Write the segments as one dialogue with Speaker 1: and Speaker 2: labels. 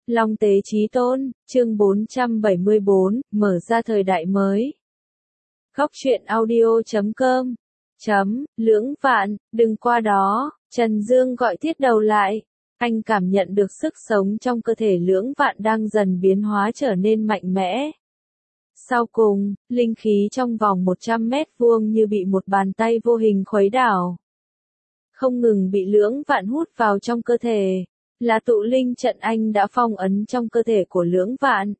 Speaker 1: Long tế chí tôn, chương 474, mở ra thời đại mới. Góc truyện audio.com Lưỡng Vạn, đừng qua đó, Trần Dương gọi Thiết Đầu lại. Anh cảm nhận được sức sống trong cơ thể Lưỡng Vạn đang dần biến hóa trở nên mạnh mẽ. Sau cùng, linh khí trong vòng 100 mét vuông như bị một bàn tay vô hình khuấy đảo. Không ngừng bị Lưỡng Vạn hút vào trong cơ thể, là tụ linh trận anh đã phong ấn trong cơ thể của Lưỡng Vạn.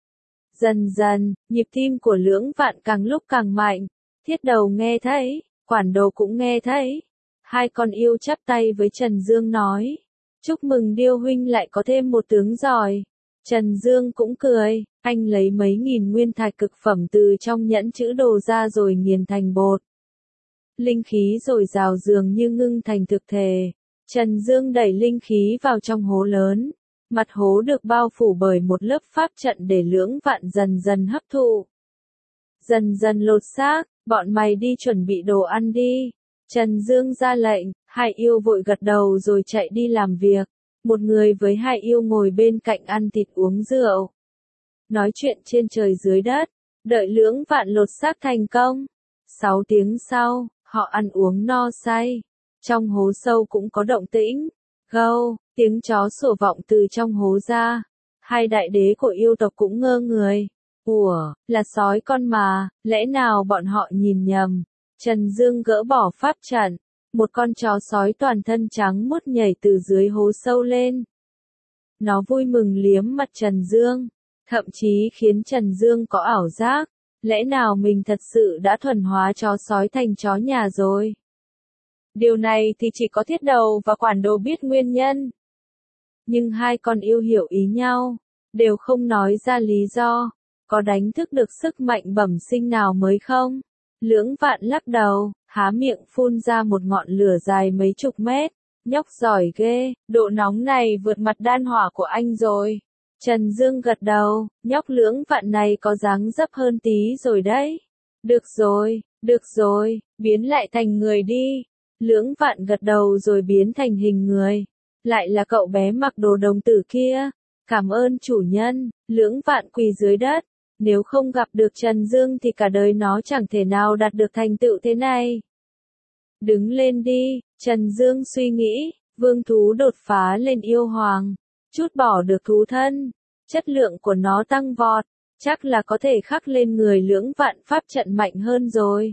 Speaker 1: Dần dần, nhịp tim của Lưỡng Vạn càng lúc càng mạnh. Thiết Đầu nghe thấy, Quản Đồ cũng nghe thấy. Hai con yêu chắp tay với Trần Dương nói: chúc mừng Điêu huynh lại có thêm một tướng giỏi. Trần Dương cũng cười, anh lấy mấy nghìn nguyên thạch cực phẩm từ trong nhẫn chữ đồ ra rồi nghiền thành bột. Linh khí dồi dào dường như ngưng thành thực thể. Trần Dương đẩy linh khí vào trong hố lớn. Mặt hố được bao phủ bởi một lớp pháp trận để Lưỡng Vạn dần dần hấp thụ. Dần dần lột xác, bọn mày đi chuẩn bị đồ ăn đi. Trần Dương ra lệnh, hai yêu vội gật đầu rồi chạy đi làm việc. Một người với hai yêu ngồi bên cạnh ăn thịt uống rượu. Nói chuyện trên trời dưới đất, đợi Lưỡng Vạn lột xác thành công. 6 tiếng sau, họ ăn uống no say. Trong hố sâu cũng có động tĩnh. Gâu, tiếng chó sủa vọng từ trong hố ra. Hai đại đế của yêu tộc cũng ngơ người. Ủa, là sói con mà, lẽ nào bọn họ nhìn nhầm? Trần Dương gỡ bỏ pháp trận. Một con chó sói toàn thân trắng muốt nhảy từ dưới hố sâu lên. Nó vui mừng liếm mặt Trần Dương. Thậm chí khiến Trần Dương có ảo giác. Lẽ nào mình thật sự đã thuần hóa chó sói thành chó nhà rồi? Điều này thì chỉ có Thiết Đầu và Quản Đồ biết nguyên nhân. Nhưng hai con yêu hiểu ý nhau, đều không nói ra lý do. Có đánh thức được sức mạnh bẩm sinh nào mới không? Lưỡng Vạn lắc đầu, há miệng phun ra một ngọn lửa dài mấy chục mét. Nhóc giỏi ghê, độ nóng này vượt mặt đan hỏa của anh rồi. Trần Dương gật đầu, nhóc Lưỡng Vạn này có dáng dấp hơn tí rồi đấy. Được rồi, biến lại thành người đi. Lưỡng Vạn gật đầu rồi biến thành hình người. Lại là cậu bé mặc đồ đồng tử kia. Cảm ơn chủ nhân. Lưỡng Vạn quỳ dưới đất. Nếu không gặp được Trần Dương thì cả đời nó chẳng thể nào đạt được thành tựu thế này. Đứng lên đi, Trần Dương suy nghĩ. Vương thú đột phá lên yêu hoàng. Chút bỏ được thú thân. Chất lượng của nó tăng vọt. Chắc là có thể khắc lên người Lưỡng Vạn pháp trận mạnh hơn rồi.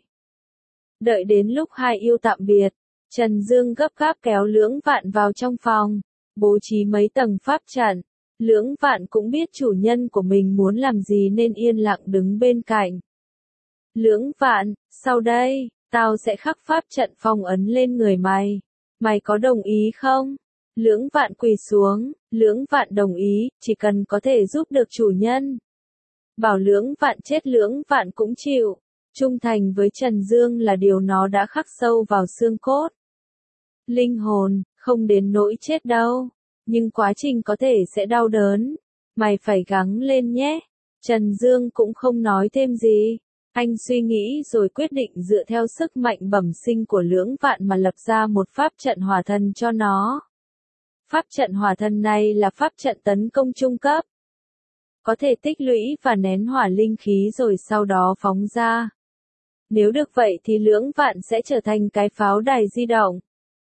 Speaker 1: Đợi đến lúc hai yêu tạm biệt, Trần Dương gấp gáp kéo Lưỡng Vạn vào trong phòng, bố trí mấy tầng pháp trận. Lưỡng Vạn cũng biết chủ nhân của mình muốn làm gì nên yên lặng đứng bên cạnh. Lưỡng Vạn, sau đây, tao sẽ khắc pháp trận phong ấn lên người mày. Mày có đồng ý không? Lưỡng Vạn quỳ xuống, Lưỡng Vạn đồng ý, chỉ cần có thể giúp được chủ nhân. Bảo Lưỡng Vạn chết Lưỡng Vạn cũng chịu. Trung thành với Trần Dương là điều nó đã khắc sâu vào xương cốt. Linh hồn, không đến nỗi chết đâu. Nhưng quá trình có thể sẽ đau đớn. Mày phải gắng lên nhé. Trần Dương cũng không nói thêm gì. Anh suy nghĩ rồi quyết định dựa theo sức mạnh bẩm sinh của Lưỡng Vạn mà lập ra một pháp trận hỏa thần cho nó. Pháp trận hỏa thần này là pháp trận tấn công trung cấp. Có thể tích lũy và nén hỏa linh khí rồi sau đó phóng ra. Nếu được vậy thì Lưỡng Vạn sẽ trở thành cái pháo đài di động.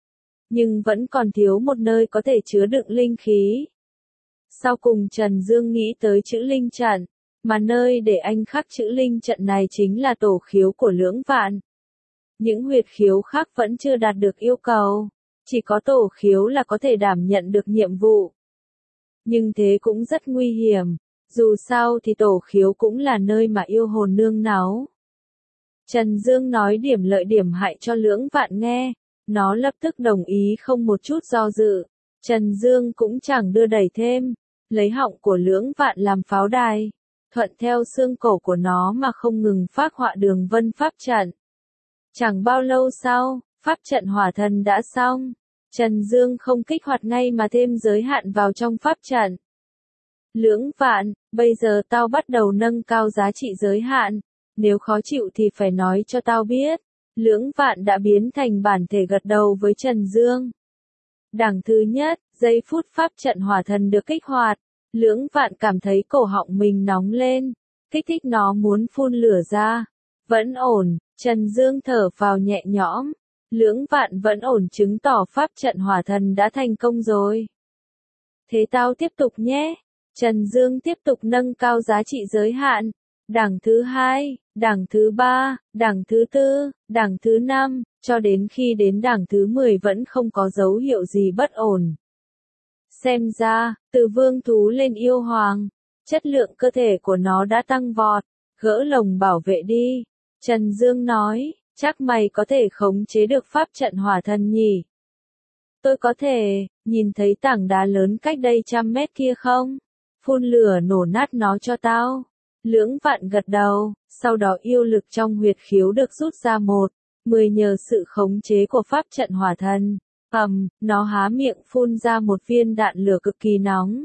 Speaker 1: Nhưng vẫn còn thiếu một nơi có thể chứa đựng linh khí. Sau cùng Trần Dương nghĩ tới chữ linh trận, mà nơi để anh khắc chữ linh trận này chính là tổ khiếu của Lưỡng Vạn. Những huyệt khiếu khác vẫn chưa đạt được yêu cầu, chỉ có tổ khiếu là có thể đảm nhận được nhiệm vụ. Nhưng thế cũng rất nguy hiểm, dù sao thì tổ khiếu cũng là nơi mà yêu hồn nương náu. Trần Dương nói điểm lợi điểm hại cho Lưỡng Vạn nghe. Nó lập tức đồng ý không một chút do dự. Trần Dương cũng chẳng đưa đẩy thêm. Lấy họng của Lưỡng Vạn làm pháo đài. Thuận theo xương cổ của nó mà không ngừng phác họa đường vân pháp trận. Chẳng bao lâu sau, pháp trận hỏa thần đã xong. Trần Dương không kích hoạt ngay mà thêm giới hạn vào trong pháp trận. Lưỡng Vạn, bây giờ tao bắt đầu nâng cao giá trị giới hạn. Nếu khó chịu thì phải nói cho tao biết. Lưỡng Vạn đã biến thành bản thể gật đầu với Trần Dương. Đẳng thứ nhất, giây phút pháp trận hỏa thần được kích hoạt. Lưỡng Vạn cảm thấy cổ họng mình nóng lên, kích thích nó muốn phun lửa ra. Vẫn ổn, Trần Dương thở vào nhẹ nhõm. Lưỡng Vạn vẫn ổn chứng tỏ pháp trận hỏa thần đã thành công rồi. Thế tao tiếp tục nhé. Trần Dương tiếp tục nâng cao giá trị giới hạn. Đảng thứ 2, đảng thứ 3, đảng thứ 4, đảng thứ 5, cho đến khi đến đảng thứ 10 vẫn không có dấu hiệu gì bất ổn. Xem ra, từ vương thú lên yêu hoàng, chất lượng cơ thể của nó đã tăng vọt. Gỡ lồng bảo vệ đi. Trần Dương nói, chắc mày có thể khống chế được pháp trận hỏa thần nhỉ? Tôi có thể, nhìn thấy tảng đá lớn cách đây 100 mét kia không? Phun lửa nổ nát nó cho tao. Lưỡng Vạn gật đầu, sau đó yêu lực trong huyệt khiếu được rút ra 10 nhờ sự khống chế của pháp trận hỏa thần. Nó há miệng phun ra một viên đạn lửa cực kỳ nóng.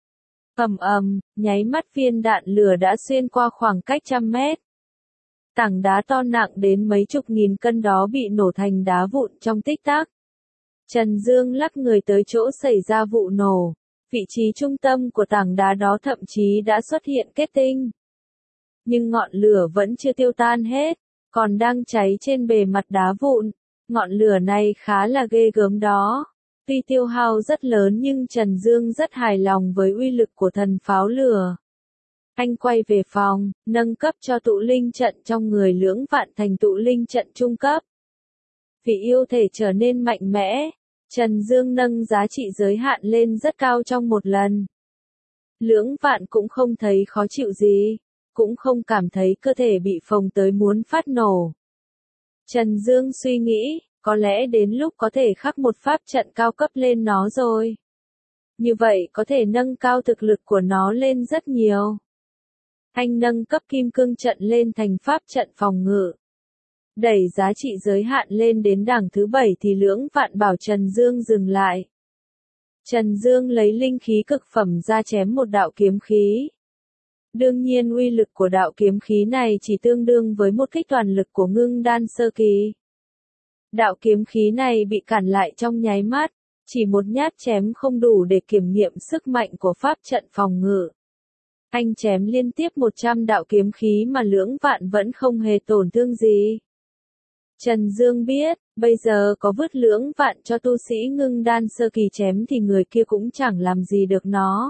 Speaker 1: Nháy mắt viên đạn lửa đã xuyên qua khoảng cách 100 mét. Tảng đá to nặng đến mấy chục nghìn cân đó bị nổ thành đá vụn trong tích tắc. Trần Dương lắc người tới chỗ xảy ra vụ nổ. Vị trí trung tâm của tảng đá đó thậm chí đã xuất hiện kết tinh. Nhưng ngọn lửa vẫn chưa tiêu tan hết, còn đang cháy trên bề mặt đá vụn. Ngọn lửa này khá là ghê gớm đó. Tuy tiêu hao rất lớn nhưng Trần Dương rất hài lòng với uy lực của thần pháo lửa. Anh quay về phòng, nâng cấp cho tụ linh trận trong người Lưỡng Vạn thành tụ linh trận trung cấp. Vì yêu thể trở nên mạnh mẽ, Trần Dương nâng giá trị giới hạn lên rất cao trong một lần. Lưỡng Vạn cũng không thấy khó chịu gì, cũng không cảm thấy cơ thể bị phồng tới muốn phát nổ. Trần Dương suy nghĩ, có lẽ đến lúc có thể khắc một pháp trận cao cấp lên nó rồi. Như vậy có thể nâng cao thực lực của nó lên rất nhiều. Anh nâng cấp kim cương trận lên thành pháp trận phòng ngự. Đẩy giá trị giới hạn lên đến đẳng thứ 7 thì Lưỡng Vạn bảo Trần Dương dừng lại. Trần Dương lấy linh khí cực phẩm ra chém một đạo kiếm khí. Đương nhiên uy lực của đạo kiếm khí này chỉ tương đương với một kích toàn lực của ngưng đan sơ kỳ. Đạo kiếm khí này bị cản lại trong nháy mắt, chỉ một nhát chém không đủ để kiểm nghiệm sức mạnh của pháp trận phòng ngự. Anh chém liên tiếp 100 đạo kiếm khí mà Lưỡng Vạn vẫn không hề tổn thương gì. Trần Dương biết, bây giờ có vứt Lưỡng Vạn cho tu sĩ ngưng đan sơ kỳ chém thì người kia cũng chẳng làm gì được nó.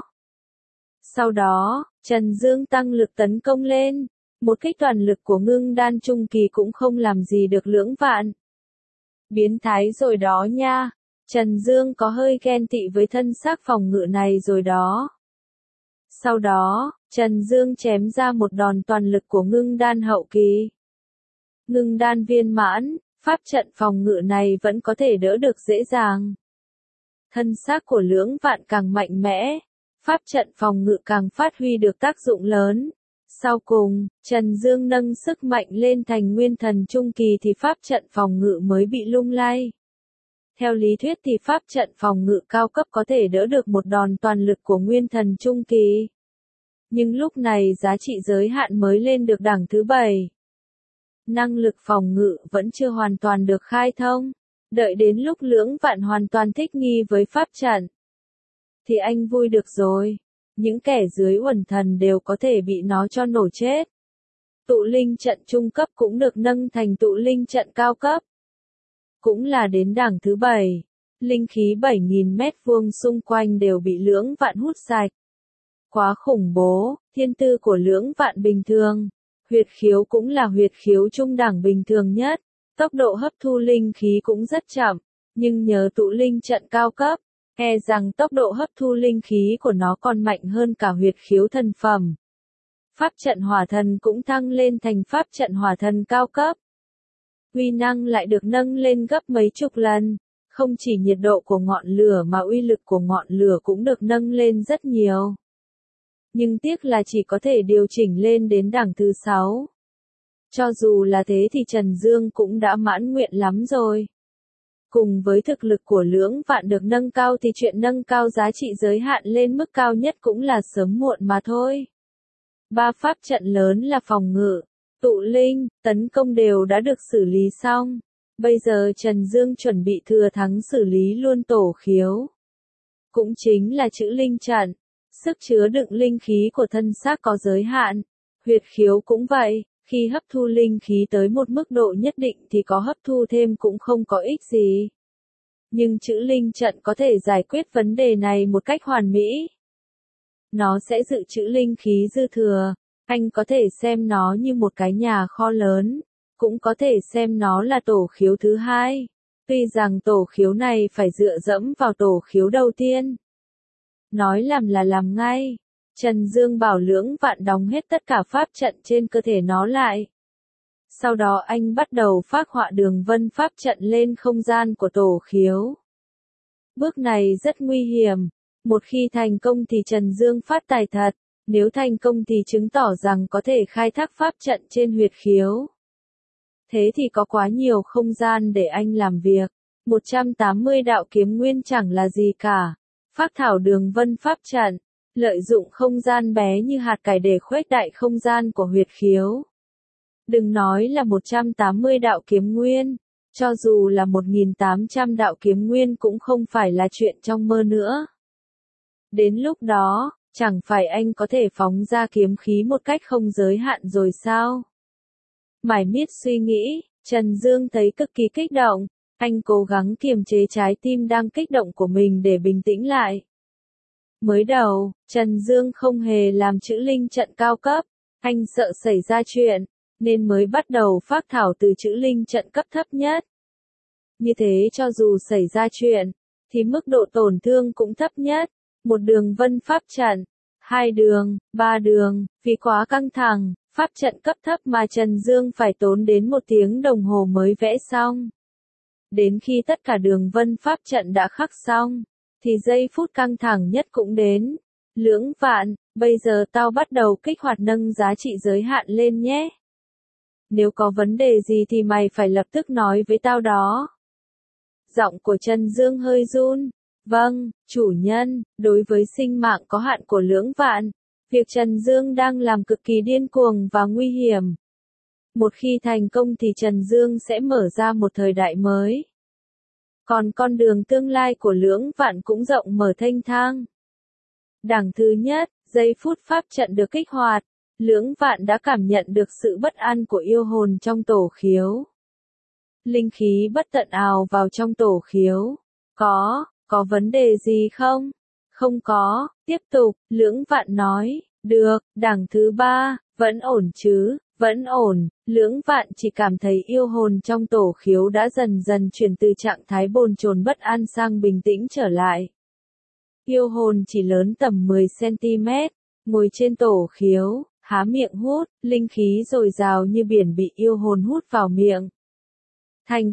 Speaker 1: Sau đó, Trần Dương tăng lực tấn công lên, một kích toàn lực của ngưng đan trung kỳ cũng không làm gì được Lưỡng Vạn. Biến thái rồi đó nha, Trần Dương có hơi ghen tị với thân xác phòng ngự này rồi đó. Sau đó, Trần Dương chém ra một đòn toàn lực của ngưng đan hậu kỳ. Ngưng đan viên mãn, pháp trận phòng ngự này vẫn có thể đỡ được dễ dàng. Thân xác của Lưỡng Vạn càng mạnh mẽ, pháp trận phòng ngự càng phát huy được tác dụng lớn. Sau cùng, Trần Dương nâng sức mạnh lên thành nguyên thần trung kỳ thì pháp trận phòng ngự mới bị lung lay. Theo lý thuyết thì pháp trận phòng ngự cao cấp có thể đỡ được một đòn toàn lực của nguyên thần trung kỳ. Nhưng lúc này giá trị giới hạn mới lên được đẳng thứ 7. Năng lực phòng ngự vẫn chưa hoàn toàn được khai thông. Đợi đến lúc Lưỡng Vạn hoàn toàn thích nghi với pháp trận thì anh vui được rồi. Những kẻ dưới uẩn thần đều có thể bị nó cho nổ chết. Tụ linh trận trung cấp cũng được nâng thành tụ linh trận cao cấp. Cũng là đến đẳng thứ 7. Linh khí 7.000 mét vuông xung quanh đều bị Lưỡng Vạn hút sạch. Quá khủng bố, thiên tư của Lưỡng Vạn bình thường. Huyệt khiếu cũng là huyệt khiếu trung đẳng bình thường nhất. Tốc độ hấp thu linh khí cũng rất chậm. Nhưng nhờ tụ linh trận cao cấp, e rằng tốc độ hấp thu linh khí của nó còn mạnh hơn cả huyệt khiếu thần phẩm. Pháp trận hỏa thần cũng thăng lên thành pháp trận hỏa thần cao cấp. Uy năng lại được nâng lên gấp mấy chục lần. Không chỉ nhiệt độ của ngọn lửa mà uy lực của ngọn lửa cũng được nâng lên rất nhiều. Nhưng tiếc là chỉ có thể điều chỉnh lên đến đẳng thứ 6. Cho dù là thế thì Trần Dương cũng đã mãn nguyện lắm rồi. Cùng với thực lực của Lưỡng Vạn được nâng cao thì chuyện nâng cao giá trị giới hạn lên mức cao nhất cũng là sớm muộn mà thôi. 3 pháp trận lớn là phòng ngự, tụ linh, tấn công đều đã được xử lý xong. Bây giờ Trần Dương chuẩn bị thừa thắng xử lý luôn tổ khiếu. Cũng chính là chữ linh trận. Sức chứa đựng linh khí của thân xác có giới hạn. Huyệt khiếu cũng vậy, khi hấp thu linh khí tới một mức độ nhất định thì có hấp thu thêm cũng không có ích gì. Nhưng chữ linh trận có thể giải quyết vấn đề này một cách hoàn mỹ. Nó sẽ dự trữ linh khí dư thừa. Anh có thể xem nó như một cái nhà kho lớn, cũng có thể xem nó là tổ khiếu thứ hai. Tuy rằng tổ khiếu này phải dựa dẫm vào tổ khiếu đầu tiên. Nói làm là làm ngay. Trần Dương bảo Lưỡng Vạn đóng hết tất cả pháp trận trên cơ thể nó lại. Sau đó anh bắt đầu phác họa đường vân pháp trận lên không gian của tổ khiếu. Bước này rất nguy hiểm. Một khi thành công thì Trần Dương phát tài thật. Nếu thành công thì chứng tỏ rằng có thể khai thác pháp trận trên huyệt khiếu. Thế thì có quá nhiều không gian để anh làm việc. 180 đạo kiếm nguyên chẳng là gì cả. Phác thảo đường vân pháp trận, lợi dụng không gian bé như hạt cải để khuếch đại không gian của huyệt khiếu. Đừng nói là 180 đạo kiếm nguyên, cho dù là 1.800 đạo kiếm nguyên cũng không phải là chuyện trong mơ nữa. Đến lúc đó, chẳng phải anh có thể phóng ra kiếm khí một cách không giới hạn rồi sao? Mải miết suy nghĩ, Trần Dương thấy cực kỳ kích động. Anh cố gắng kiềm chế trái tim đang kích động của mình để bình tĩnh lại. Mới đầu, Trần Dương không hề làm chữ linh trận cao cấp. Anh sợ xảy ra chuyện, nên mới bắt đầu phác thảo từ chữ linh trận cấp thấp nhất. Như thế cho dù xảy ra chuyện, thì mức độ tổn thương cũng thấp nhất. Một đường vân pháp trận, 2 đường, 3 đường, vì quá căng thẳng, pháp trận cấp thấp mà Trần Dương phải tốn đến 1 tiếng đồng hồ mới vẽ xong. Đến khi tất cả đường vân pháp trận đã khắc xong, thì giây phút căng thẳng nhất cũng đến. Lưỡng Vạn, bây giờ tao bắt đầu kích hoạt nâng giá trị giới hạn lên nhé. Nếu có vấn đề gì thì mày phải lập tức nói với tao đó. Giọng của Trần Dương hơi run. Vâng, chủ nhân, đối với sinh mạng có hạn của Lưỡng Vạn, việc Trần Dương đang làm cực kỳ điên cuồng và nguy hiểm. Một khi thành công thì Trần Dương sẽ mở ra một thời đại mới. Còn con đường tương lai của Lưỡng Vạn cũng rộng mở thênh thang. Đằng thứ nhất, giây phút pháp trận được kích hoạt, Lưỡng Vạn đã cảm nhận được sự bất an của yêu hồn trong tổ khiếu. Linh khí bất tận ào vào trong tổ khiếu. Có vấn đề gì không? Không có, tiếp tục, Lưỡng Vạn nói, được, đằng thứ ba, vẫn ổn chứ, vẫn ổn. Lưỡng Vạn chỉ cảm thấy yêu hồn trong tổ khiếu đã dần dần chuyển từ trạng thái bồn chồn bất an sang bình tĩnh trở lại. Yêu hồn chỉ lớn tầm 10 cm, ngồi trên tổ khiếu, há miệng hút, linh khí dồi dào như biển bị yêu hồn hút vào miệng. Thành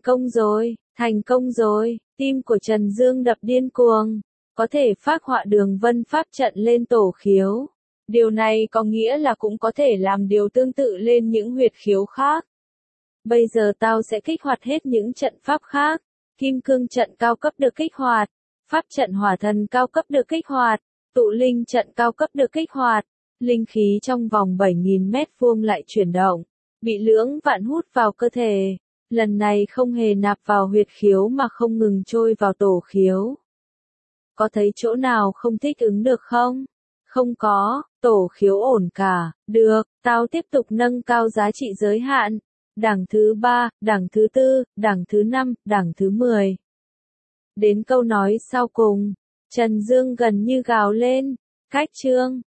Speaker 1: công rồi, tim của Trần Dương đập điên cuồng, có thể phác họa đường vân pháp trận lên tổ khiếu. Điều này có nghĩa là cũng có thể làm điều tương tự lên những huyệt khiếu khác. Bây giờ tao sẽ kích hoạt hết những trận pháp khác. Kim cương trận cao cấp được kích hoạt, pháp trận hỏa thần cao cấp được kích hoạt, tụ linh trận cao cấp được kích hoạt. Linh khí trong vòng 7.000 mét vuông lại chuyển động, bị Lưỡng Vạn hút vào cơ thể. Lần này không hề nạp vào huyệt khiếu mà không ngừng trôi vào tổ khiếu. Có thấy chỗ nào không thích ứng được không? Không có, tổ khiếu ổn cả. Được, tao tiếp tục nâng cao giá trị giới hạn. Đằng thứ 3, đằng thứ 4, đằng thứ 5, đằng thứ 10. Đến câu nói sau cùng, Trần Dương gần như gào lên. Cách chương